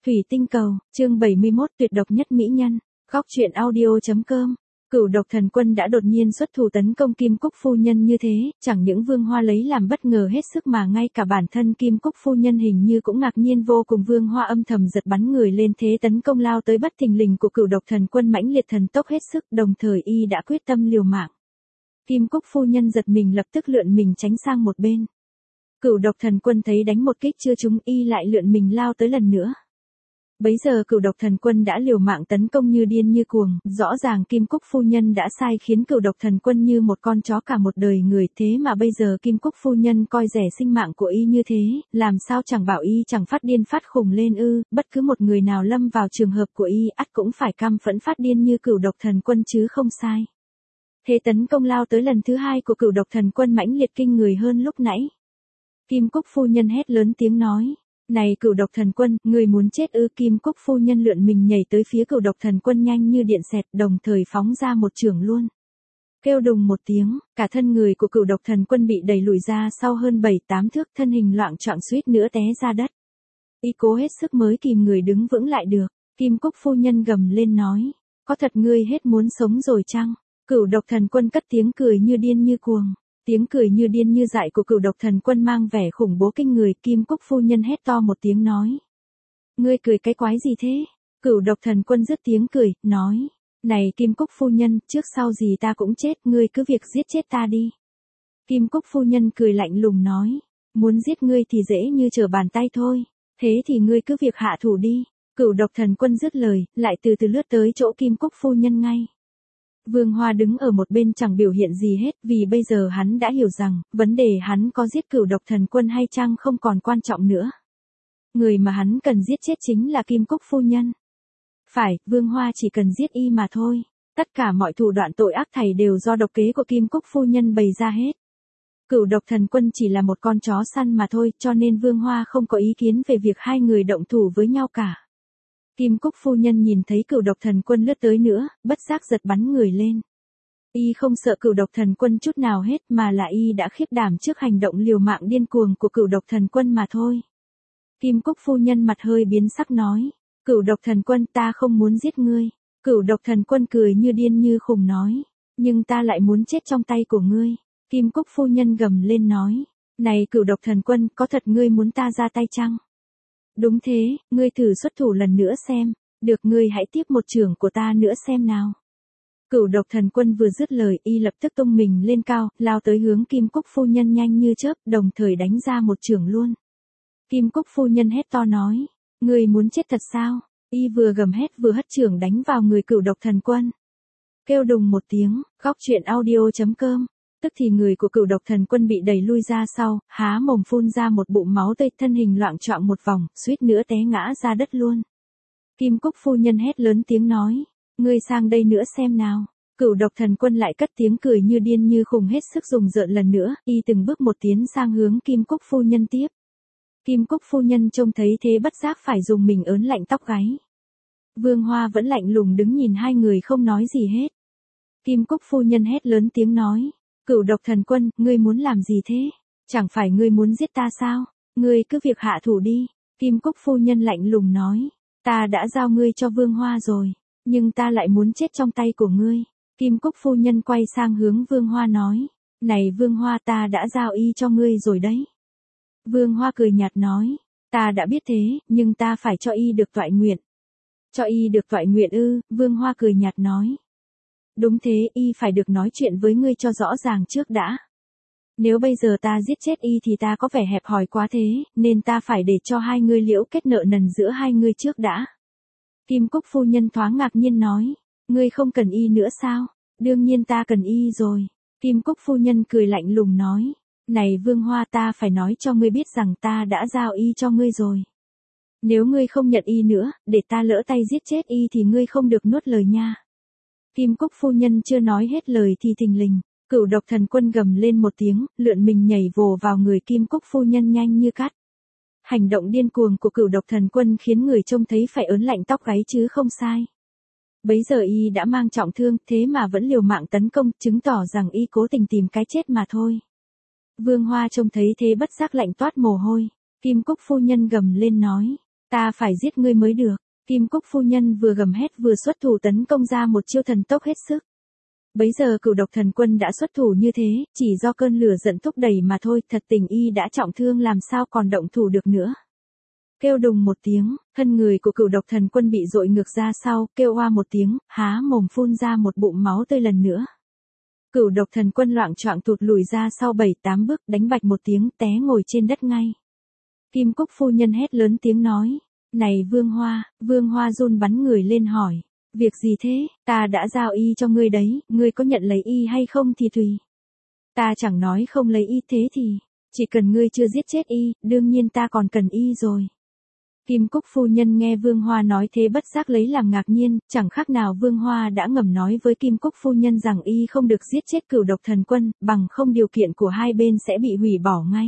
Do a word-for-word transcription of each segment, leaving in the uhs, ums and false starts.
Thủy tinh cầu, chương bảy mươi mốt tuyệt độc nhất mỹ nhân, góc truyện audio.com. Cửu độc thần quân đã đột nhiên xuất thủ tấn công Kim Cúc phu nhân như thế, chẳng những Vương Hoa lấy làm bất ngờ hết sức mà ngay cả bản thân Kim Cúc phu nhân hình như cũng ngạc nhiên vô cùng. Vương Hoa âm thầm giật bắn người lên thế tấn công lao tới bất thình lình của cửu độc thần quân mãnh liệt thần tốc hết sức, đồng thời y đã quyết tâm liều mạng. Kim Cúc phu nhân giật mình lập tức lượn mình tránh sang một bên. Cửu độc thần quân thấy đánh một kích chưa trúng y lại lượn mình lao tới lần nữa. Bấy giờ cửu độc thần quân đã liều mạng tấn công như điên như cuồng, rõ ràng Kim Cúc phu nhân đã sai khiến cửu độc thần quân như một con chó cả một đời người, thế mà bây giờ Kim Cúc phu nhân coi rẻ sinh mạng của y như thế, làm sao chẳng bảo y chẳng phát điên phát khùng lên ư? Bất cứ một người nào lâm vào trường hợp của y ắt cũng phải căm phẫn phát điên như cửu độc thần quân chứ không sai. Thế tấn công lao tới lần thứ hai của cửu độc thần quân mãnh liệt kinh người hơn lúc nãy. Kim Cúc phu nhân hét lớn tiếng nói. Này cửu độc thần quân, người muốn chết ư? Kim Cúc phu nhân lượn mình nhảy tới phía cửu độc thần quân nhanh như điện xẹt, đồng thời phóng ra một chưởng luôn. Kêu đùng một tiếng, cả thân người của cửu độc thần quân bị đẩy lùi ra sau hơn bảy tám thước, thân hình loạng choạng suýt nữa té ra đất. Y cố hết sức mới kìm người đứng vững lại được. Kim Cúc phu nhân gầm lên nói, có thật ngươi hết muốn sống rồi chăng? Cửu độc thần quân cất tiếng cười như điên như cuồng. Tiếng cười như điên như dại của cửu độc thần quân mang vẻ khủng bố kinh người. Kim Cúc phu nhân hét to một tiếng nói. Ngươi cười cái quái gì thế? Cửu độc thần quân dứt tiếng cười, nói. Này Kim Cúc phu nhân, trước sau gì ta cũng chết, ngươi cứ việc giết chết ta đi. Kim Cúc phu nhân cười lạnh lùng nói. Muốn giết ngươi thì dễ như trở bàn tay thôi. Thế thì ngươi cứ việc hạ thủ đi. Cửu độc thần quân dứt lời, lại từ từ lướt tới chỗ Kim Cúc phu nhân ngay. Vương Hoa đứng ở một bên chẳng biểu hiện gì hết, vì bây giờ hắn đã hiểu rằng, vấn đề hắn có giết cửu độc thần quân hay chăng không còn quan trọng nữa. Người mà hắn cần giết chết chính là Kim Cúc phu nhân. Phải, Vương Hoa chỉ cần giết y mà thôi. Tất cả mọi thủ đoạn tội ác thảy đều do độc kế của Kim Cúc phu nhân bày ra hết. Cửu độc thần quân chỉ là một con chó săn mà thôi, cho nên Vương Hoa không có ý kiến về việc hai người động thủ với nhau cả. Kim Cúc phu nhân nhìn thấy cửu độc thần quân lướt tới nữa, bất giác giật bắn người lên. Y không sợ cửu độc thần quân chút nào hết, mà là y đã khiếp đảm trước hành động liều mạng điên cuồng của cửu độc thần quân mà thôi. Kim Cúc phu nhân mặt hơi biến sắc nói, cửu độc thần quân, ta không muốn giết ngươi. Cửu độc thần quân cười như điên như khùng nói, nhưng ta lại muốn chết trong tay của ngươi. Kim Cúc phu nhân gầm lên nói, này cửu độc thần quân, có thật ngươi muốn ta ra tay chăng? Đúng thế, ngươi thử xuất thủ lần nữa xem, được ngươi hãy tiếp một chưởng của ta nữa xem nào. Cửu độc thần quân vừa dứt lời y lập tức tung mình lên cao, lao tới hướng Kim Cúc phu nhân nhanh như chớp, đồng thời đánh ra một chưởng luôn. Kim Cúc phu nhân hét to nói, ngươi muốn chết thật sao? Y vừa gầm hét vừa hất chưởng đánh vào người cửu độc thần quân. Kêu đùng một tiếng, góc truyện audio.com. Tức thì người của cửu độc thần quân bị đẩy lui ra sau, há mồm phun ra một bụng máu tươi, thân hình loạng choạng một vòng, suýt nữa té ngã ra đất luôn. Kim Cúc phu nhân hét lớn tiếng nói, ngươi sang đây nữa xem nào. Cửu độc thần quân lại cất tiếng cười như điên như khùng hết sức dùng rợn lần nữa, y từng bước một tiến sang hướng Kim Cúc phu nhân tiếp. Kim Cúc phu nhân trông thấy thế bất giác phải dùng mình ớn lạnh tóc gáy. Vương Hoa vẫn lạnh lùng đứng nhìn hai người không nói gì hết. Kim Cúc phu nhân hét lớn tiếng nói. Cửu độc thần quân, ngươi muốn làm gì thế? Chẳng phải ngươi muốn giết ta sao? Ngươi cứ việc hạ thủ đi. Kim Cúc phu nhân lạnh lùng nói. Ta đã giao ngươi cho Vương Hoa rồi. Nhưng ta lại muốn chết trong tay của ngươi. Kim Cúc phu nhân quay sang hướng Vương Hoa nói. Này Vương Hoa, ta đã giao y cho ngươi rồi đấy. Vương Hoa cười nhạt nói. Ta đã biết thế, nhưng ta phải cho y được toại nguyện. Cho y được toại nguyện ư? Vương Hoa cười nhạt nói. Đúng thế, y phải được nói chuyện với ngươi cho rõ ràng trước đã. Nếu bây giờ ta giết chết y thì ta có vẻ hẹp hòi quá thế, nên ta phải để cho hai ngươi liễu kết nợ nần giữa hai ngươi trước đã. Kim Cúc phu nhân thoáng ngạc nhiên nói, ngươi không cần y nữa sao? Đương nhiên ta cần y rồi. Kim Cúc phu nhân cười lạnh lùng nói, này Vương Hoa, ta phải nói cho ngươi biết rằng ta đã giao y cho ngươi rồi. Nếu ngươi không nhận y nữa, để ta lỡ tay giết chết y thì ngươi không được nuốt lời nha. Kim Cúc phu nhân chưa nói hết lời thì thình lình, cửu độc thần quân gầm lên một tiếng, lượn mình nhảy vồ vào người Kim Cúc phu nhân nhanh như cắt. Hành động điên cuồng của cửu độc thần quân khiến người trông thấy phải ớn lạnh tóc gáy chứ không sai. Bấy giờ y đã mang trọng thương, thế mà vẫn liều mạng tấn công, chứng tỏ rằng y cố tình tìm cái chết mà thôi. Vương Hoa trông thấy thế bất giác lạnh toát mồ hôi. Kim Cúc phu nhân gầm lên nói, Ta phải giết ngươi mới được. Kim Cúc phu nhân vừa gầm hét vừa xuất thủ tấn công ra một chiêu thần tốc hết sức. Bấy giờ Cửu Độc Thần Quân đã xuất thủ như thế, chỉ do cơn lửa giận thúc đẩy mà thôi, thật tình y đã trọng thương làm sao còn động thủ được nữa. Kêu đùng một tiếng, thân người của Cửu Độc Thần Quân bị dội ngược ra sau, kêu oa một tiếng, há mồm phun ra một bụng máu tươi lần nữa. Cửu Độc Thần Quân loạng choạng tụt lùi ra sau bảy tám bước, đánh bạch một tiếng té ngồi trên đất ngay. Kim Cúc phu nhân hét lớn tiếng nói, này Vương Hoa. Vương Hoa run bắn người lên hỏi, việc gì thế, ta đã giao y cho ngươi đấy, ngươi có nhận lấy y hay không thì tùy. Ta chẳng nói không lấy y, thế thì, chỉ cần ngươi chưa giết chết y, đương nhiên ta còn cần y rồi. Kim Cúc phu nhân nghe Vương Hoa nói thế bất giác lấy làm ngạc nhiên, chẳng khác nào Vương Hoa đã ngầm nói với Kim Cúc phu nhân rằng y không được giết chết Cửu Độc Thần Quân, bằng không điều kiện của hai bên sẽ bị hủy bỏ ngay.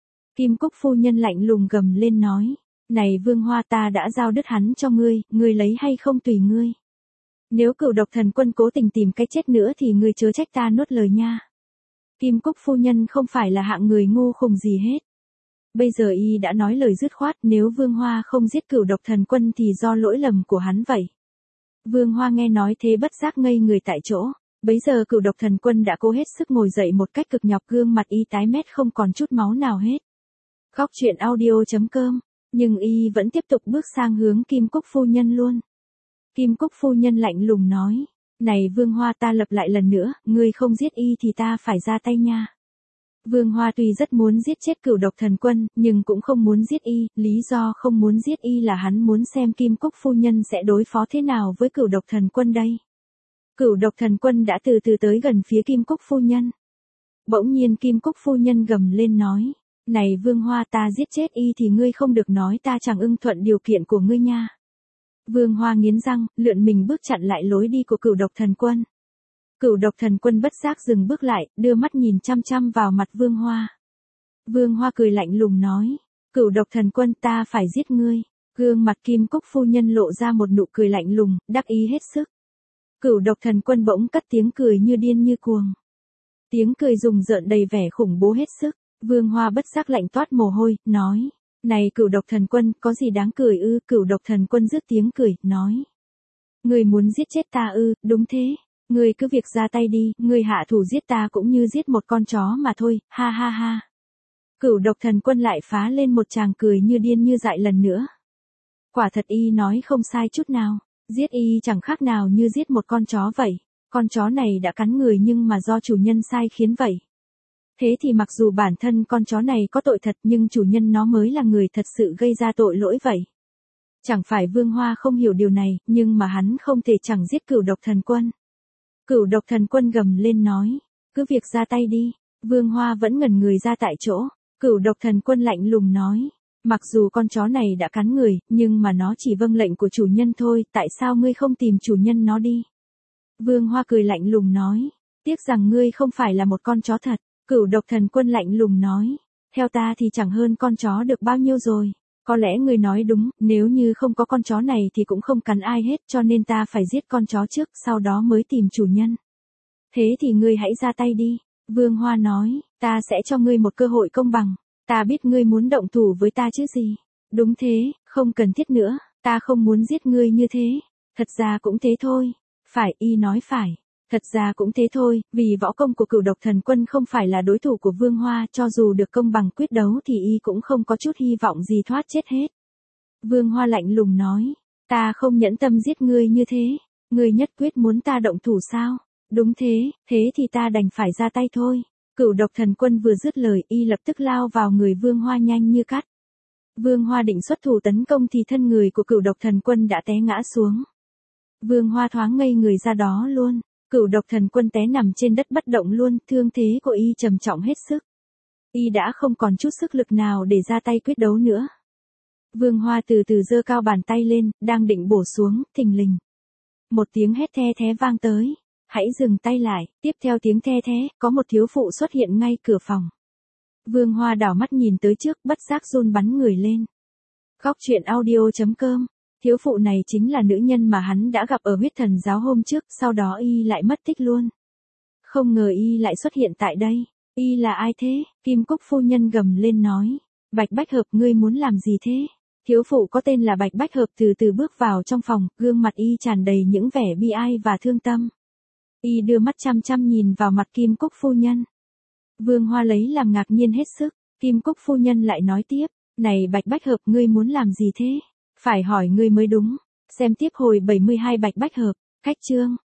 Kim Cúc phu nhân lạnh lùng gầm lên nói, này Vương Hoa, ta đã giao đứt hắn cho ngươi, ngươi lấy hay không tùy ngươi. Nếu Cửu Độc Thần Quân cố tình tìm cái chết nữa thì ngươi chớ trách ta nuốt lời nha. Kim Cúc phu nhân không phải là hạng người ngu khùng gì hết. Bây giờ y đã nói lời dứt khoát, nếu Vương Hoa không giết Cửu Độc Thần Quân thì do lỗi lầm của hắn vậy. Vương Hoa nghe nói thế bất giác ngây người tại chỗ. Bấy giờ Cửu Độc Thần Quân đã cố hết sức ngồi dậy một cách cực nhọc, gương mặt y tái mét không còn chút máu nào hết. Góc truyện audio chấm com. Nhưng y vẫn tiếp tục bước sang hướng Kim Cúc phu nhân luôn. Kim Cúc phu nhân lạnh lùng nói, này Vương Hoa, ta lặp lại lần nữa, ngươi không giết y thì ta phải ra tay nha. Vương Hoa tuy rất muốn giết chết Cửu Độc Thần Quân, nhưng cũng không muốn giết y, lý do không muốn giết y là hắn muốn xem Kim Cúc phu nhân sẽ đối phó thế nào với Cửu Độc Thần Quân đây. Cửu Độc Thần Quân đã từ từ tới gần phía Kim Cúc phu nhân. Bỗng nhiên Kim Cúc phu nhân gầm lên nói, này Vương Hoa, ta giết chết y thì ngươi không được nói ta chẳng ưng thuận điều kiện của ngươi nha. Vương Hoa nghiến răng, lượn mình bước chặn lại lối đi của Cửu Độc Thần Quân. Cửu Độc Thần Quân bất giác dừng bước lại, đưa mắt nhìn chăm chăm vào mặt Vương Hoa. Vương Hoa cười lạnh lùng nói, Cửu Độc Thần Quân, ta phải giết ngươi. Gương mặt Kim Cúc phu nhân lộ ra một nụ cười lạnh lùng, đắc ý hết sức. Cửu Độc Thần Quân bỗng cất tiếng cười như điên như cuồng. Tiếng cười rùng rợn đầy vẻ khủng bố hết sức. Vương Hoa bất giác lạnh toát mồ hôi, nói, này Cửu Độc Thần Quân, có gì đáng cười ư? Cửu Độc Thần Quân dứt tiếng cười, nói, ngươi muốn giết chết ta ư? Đúng thế, ngươi cứ việc ra tay đi, ngươi hạ thủ giết ta cũng như giết một con chó mà thôi, ha ha ha. Cửu Độc Thần Quân lại phá lên một tràng cười như điên như dại lần nữa. Quả thật y nói không sai chút nào, giết y chẳng khác nào như giết một con chó vậy, con chó này đã cắn người nhưng mà do chủ nhân sai khiến vậy. Thế thì mặc dù bản thân con chó này có tội thật nhưng chủ nhân nó mới là người thật sự gây ra tội lỗi vậy. Chẳng phải Vương Hoa không hiểu điều này, nhưng mà hắn không thể chẳng giết Cửu Độc Thần Quân. Cửu Độc Thần Quân gầm lên nói, cứ việc ra tay đi. Vương Hoa vẫn ngẩn người ra tại chỗ. Cửu Độc Thần Quân lạnh lùng nói, mặc dù con chó này đã cắn người, nhưng mà nó chỉ vâng lệnh của chủ nhân thôi, tại sao ngươi không tìm chủ nhân nó đi? Vương Hoa cười lạnh lùng nói, tiếc rằng ngươi không phải là một con chó thật. Cửu Độc Thần Quân lạnh lùng nói, theo ta thì chẳng hơn con chó được bao nhiêu rồi. Có lẽ ngươi nói đúng, nếu như không có con chó này thì cũng không cắn ai hết, cho nên ta phải giết con chó trước, sau đó mới tìm chủ nhân. Thế thì ngươi hãy ra tay đi. Vương Hoa nói, ta sẽ cho ngươi một cơ hội công bằng. Ta biết ngươi muốn động thủ với ta chứ gì. Đúng thế, không cần thiết nữa, ta không muốn giết ngươi như thế. Thật ra cũng thế thôi. Phải, y nói phải. Thật ra cũng thế thôi, vì võ công của Cửu Độc Thần Quân không phải là đối thủ của Vương Hoa, cho dù được công bằng quyết đấu thì y cũng không có chút hy vọng gì thoát chết hết. Vương Hoa lạnh lùng nói, ta không nhẫn tâm giết ngươi như thế, ngươi nhất quyết muốn ta động thủ sao? Đúng thế, thế thì ta đành phải ra tay thôi. Cửu Độc Thần Quân vừa dứt lời, y lập tức lao vào người Vương Hoa nhanh như cắt. Vương Hoa định xuất thủ tấn công thì thân người của Cửu Độc Thần Quân đã té ngã xuống. Vương Hoa thoáng ngây người ra đó luôn. Cửu Độc Thần Quân té nằm trên đất bất động luôn, thương thế của y trầm trọng hết sức. Y đã không còn chút sức lực nào để ra tay quyết đấu nữa. Vương Hoa từ từ giơ cao bàn tay lên, đang định bổ xuống, thình lình. Một tiếng hét the thé vang tới. Hãy dừng tay lại, tiếp theo tiếng the thé, có một thiếu phụ xuất hiện ngay cửa phòng. Vương Hoa đảo mắt nhìn tới trước, bất giác run bắn người lên. Góc truyện audio chấm com. Thiếu phụ này chính là nữ nhân mà hắn đã gặp ở huyết thần giáo hôm trước, sau đó y lại mất tích luôn. Không ngờ y lại xuất hiện tại đây. Y là ai thế? Kim Cúc phu nhân gầm lên nói. Bạch Bách Hợp, ngươi muốn làm gì thế? Thiếu phụ có tên là Bạch Bách Hợp từ từ bước vào trong phòng, gương mặt y tràn đầy những vẻ bi ai và thương tâm. Y đưa mắt chăm chăm nhìn vào mặt Kim Cúc phu nhân. Vương Hoa lấy làm ngạc nhiên hết sức, Kim Cúc phu nhân lại nói tiếp, này Bạch Bách Hợp, ngươi muốn làm gì thế? Phải hỏi ngươi mới đúng. Xem tiếp hồi bảy mươi hai Bạch Bách Hợp, cách chương.